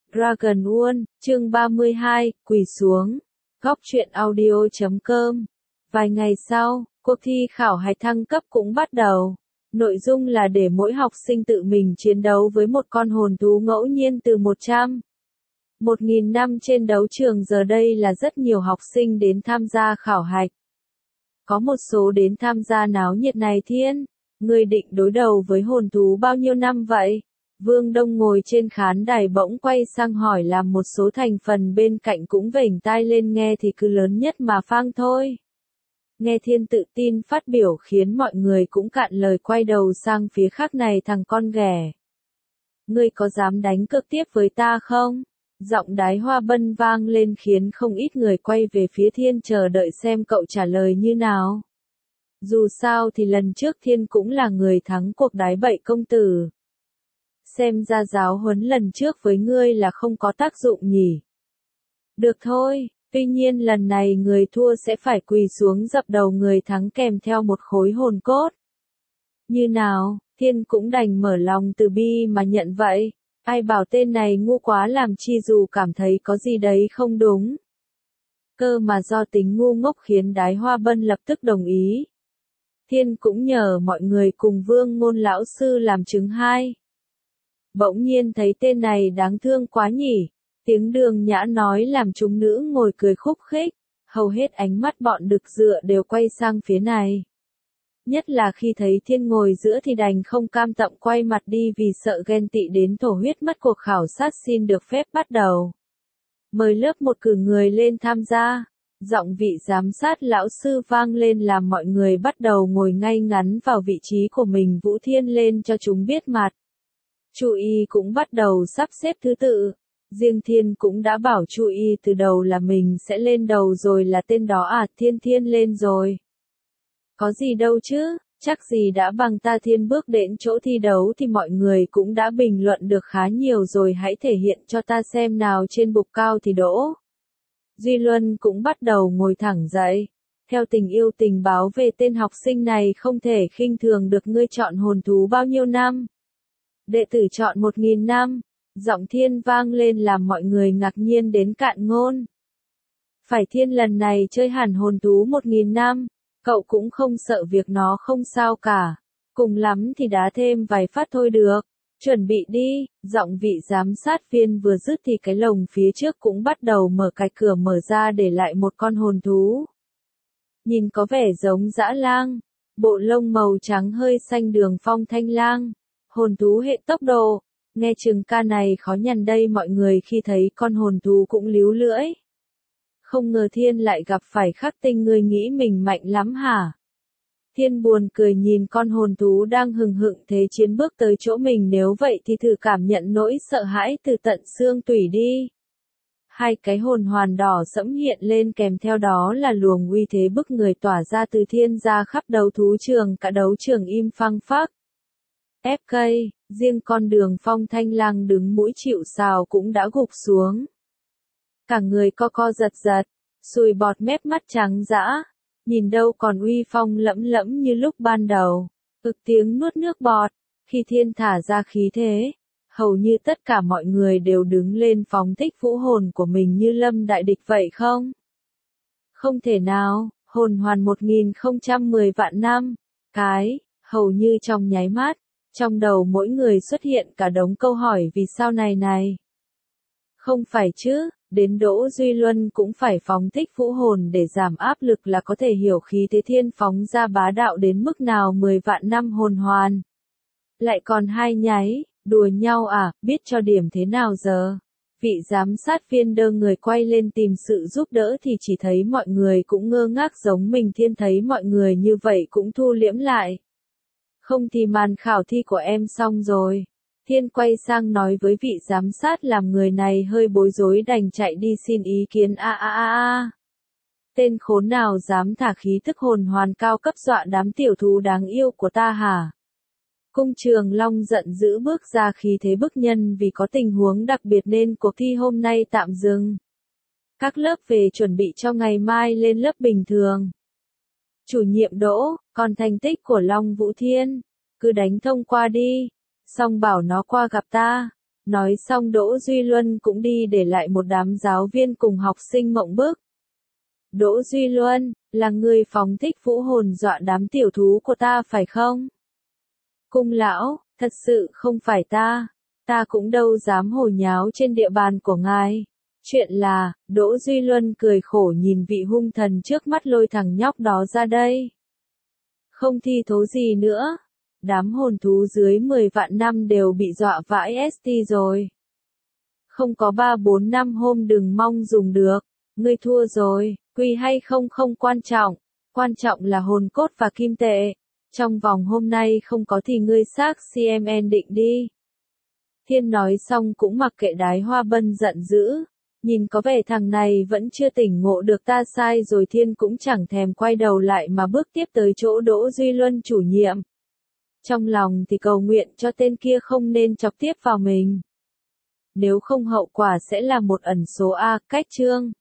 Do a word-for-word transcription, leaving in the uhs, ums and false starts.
Dragon World, chương ba mươi hai, quỳ xuống. Góc truyện audio chấm com. Vài ngày sau, cuộc thi khảo hạch thăng cấp cũng bắt đầu. Nội dung là để mỗi học sinh tự mình chiến đấu với một con hồn thú ngẫu nhiên từ một trăm, một nghìn năm trên đấu trường. Giờ đây là rất nhiều học sinh đến tham gia khảo hạch. Có một số đến tham gia náo nhiệt này. Thiên, ngươi định đối đầu với hồn thú bao nhiêu năm vậy? Vương Đông ngồi trên khán đài bỗng quay sang hỏi, làm một số thành phần bên cạnh cũng vểnh tai lên nghe thì cứ lớn nhất mà phang thôi. Nghe Thiên tự tin phát biểu khiến mọi người cũng cạn lời quay đầu sang phía khác. Này thằng con ghẻ, ngươi có dám đánh cược tiếp với ta không? Giọng Đái Hoa Bân vang lên khiến không ít người quay về phía Thiên chờ đợi xem cậu trả lời như nào. Dù sao thì lần trước Thiên cũng là người thắng cuộc đái bậy công tử. Xem ra giáo huấn lần trước với ngươi là không có tác dụng nhỉ. Được thôi, tuy nhiên lần này người thua sẽ phải quỳ xuống dập đầu người thắng kèm theo một khối hồn cốt. Như nào, Thiên cũng đành mở lòng từ bi mà nhận vậy. Ai bảo tên này ngu quá làm chi, dù cảm thấy có gì đấy không đúng. Cơ mà do tính ngu ngốc khiến Đái Hoa Bân lập tức đồng ý. Thiên cũng nhờ mọi người cùng Vương Ngôn lão sư làm chứng hai. Bỗng nhiên thấy tên này đáng thương quá nhỉ. Tiếng Đường Nhã nói làm chúng nữ ngồi cười khúc khích. Hầu hết ánh mắt bọn đực dựa đều quay sang phía này. Nhất là khi thấy Thiên ngồi giữa thì đành không cam tâm quay mặt đi vì sợ ghen tị đến thổ huyết mất. Cuộc khảo sát xin được phép bắt đầu. Mời lớp một cử người lên tham gia. Giọng vị giám sát lão sư vang lên làm mọi người bắt đầu ngồi ngay ngắn vào vị trí của mình. Vũ Thiên lên cho chúng biết mặt. Chu Y cũng bắt đầu sắp xếp thứ tự. Riêng Thiên cũng đã bảo Chu Y từ đầu là mình sẽ lên đầu rồi. Là tên đó à? Thiên Thiên lên rồi. Có gì đâu chứ, chắc gì đã bằng ta. Thiên bước đến chỗ thi đấu thì mọi người cũng đã bình luận được khá nhiều rồi. Hãy thể hiện cho ta xem nào, trên bục cao thì đỗ. Duy Luân cũng bắt đầu ngồi thẳng dậy. Theo tình yêu tình báo về tên học sinh này không thể khinh thường được. Ngươi chọn hồn thú bao nhiêu năm? Đệ tử chọn một nghìn năm. Giọng Thiên vang lên làm mọi người ngạc nhiên đến cạn ngôn. Phải, Thiên lần này chơi hẳn hồn thú một nghìn năm. Cậu cũng không sợ việc nó không sao cả. Cùng lắm thì đá thêm vài phát thôi được. Chuẩn bị đi. Giọng vị giám sát viên vừa dứt thì cái lồng phía trước cũng bắt đầu mở cái cửa mở ra để lại một con hồn thú. Nhìn có vẻ giống dã lang. Bộ lông màu trắng hơi xanh đường phong thanh lang. Hồn thú hệ tốc độ. Nghe chừng ca này khó nhằn đây. Mọi người khi thấy con hồn thú cũng líu lưỡi. Không ngờ Thiên lại gặp phải Khắc Tinh. Ngươi nghĩ mình mạnh lắm hả? Thiên buồn cười nhìn con hồn thú đang hừng hực thế chiến bước tới chỗ mình. Nếu vậy thì thử cảm nhận nỗi sợ hãi từ tận xương tủy đi. Hai cái hồn hoàn đỏ sẫm hiện lên, kèm theo đó là luồng uy thế bức người tỏa ra từ Thiên ra khắp đấu thú trường. Cả đấu trường im phăng phắc. ép ca, riêng con Đường Phong thanh lang đứng mũi chịu sào cũng đã gục xuống. Cả người co co giật giật, sùi bọt mép, mắt trắng dã, nhìn đâu còn uy phong lẫm lẫm như lúc ban đầu. Ực tiếng nuốt nước bọt, khi Thiên thả ra khí thế, hầu như tất cả mọi người đều đứng lên phóng thích vũ hồn của mình như lâm đại địch vậy không? Không thể nào, hồn hoàn một nghìn không trăm mười vạn năm, cái, hầu như trong nháy mắt, trong đầu mỗi người xuất hiện cả đống câu hỏi vì sao này này. Không phải chứ? Đến Đỗ Duy Luân cũng phải phóng thích vũ hồn để giảm áp lực là có thể hiểu khí thế Thiên phóng ra bá đạo đến mức nào. Mười vạn năm hồn hoàn. Lại còn hai nháy, đùa nhau à, biết cho điểm thế nào giờ? Vị giám sát viên đơ người quay lên tìm sự giúp đỡ thì chỉ thấy mọi người cũng ngơ ngác giống mình. Thiên thấy mọi người như vậy cũng thu liễm lại. Không thì màn khảo thi của em xong rồi. Thiên quay sang nói với vị giám sát làm người này hơi bối rối đành chạy đi xin ý kiến. A a a a. Tên khốn nào dám thả khí thức hồn hoàn cao cấp dọa đám tiểu thú đáng yêu của ta hả? Cung Trường Long giận dữ bước ra, khí thế bức nhân. Vì có tình huống đặc biệt nên cuộc thi hôm nay tạm dừng. Các lớp về chuẩn bị cho ngày mai lên lớp bình thường. Chủ nhiệm Đỗ, còn thành tích của Long Vũ Thiên, cứ đánh thông qua đi. Xong bảo nó qua gặp ta. Nói xong Đỗ Duy Luân cũng đi để lại một đám giáo viên cùng học sinh mộng bức. Đỗ Duy Luân, là người phóng thích vũ hồn dọa đám tiểu thú của ta phải không? Cung lão, thật sự không phải ta, ta cũng đâu dám hồ nháo trên địa bàn của ngài. Chuyện là, Đỗ Duy Luân cười khổ nhìn vị hung thần trước mắt lôi thằng nhóc đó ra đây. Không thi thố gì nữa. Đám hồn thú dưới mười vạn năm đều bị dọa vãi ét tê rồi. Không có ba bốn năm hôm đừng mong dùng được. Ngươi thua rồi, quỳ hay không không quan trọng. Quan trọng là hồn cốt và kim tệ. Trong vòng hôm nay không có thì ngươi xác xê em en định đi. Thiên nói xong cũng mặc kệ Đái Hoa Bân giận dữ. Nhìn có vẻ thằng này vẫn chưa tỉnh ngộ được ta sai rồi, Thiên cũng chẳng thèm quay đầu lại mà bước tiếp tới chỗ Đỗ Duy Luân chủ nhiệm. Trong lòng thì cầu nguyện cho tên kia không nên chọc tiếp vào mình. Nếu không hậu quả sẽ là một ẩn số A. Cách chương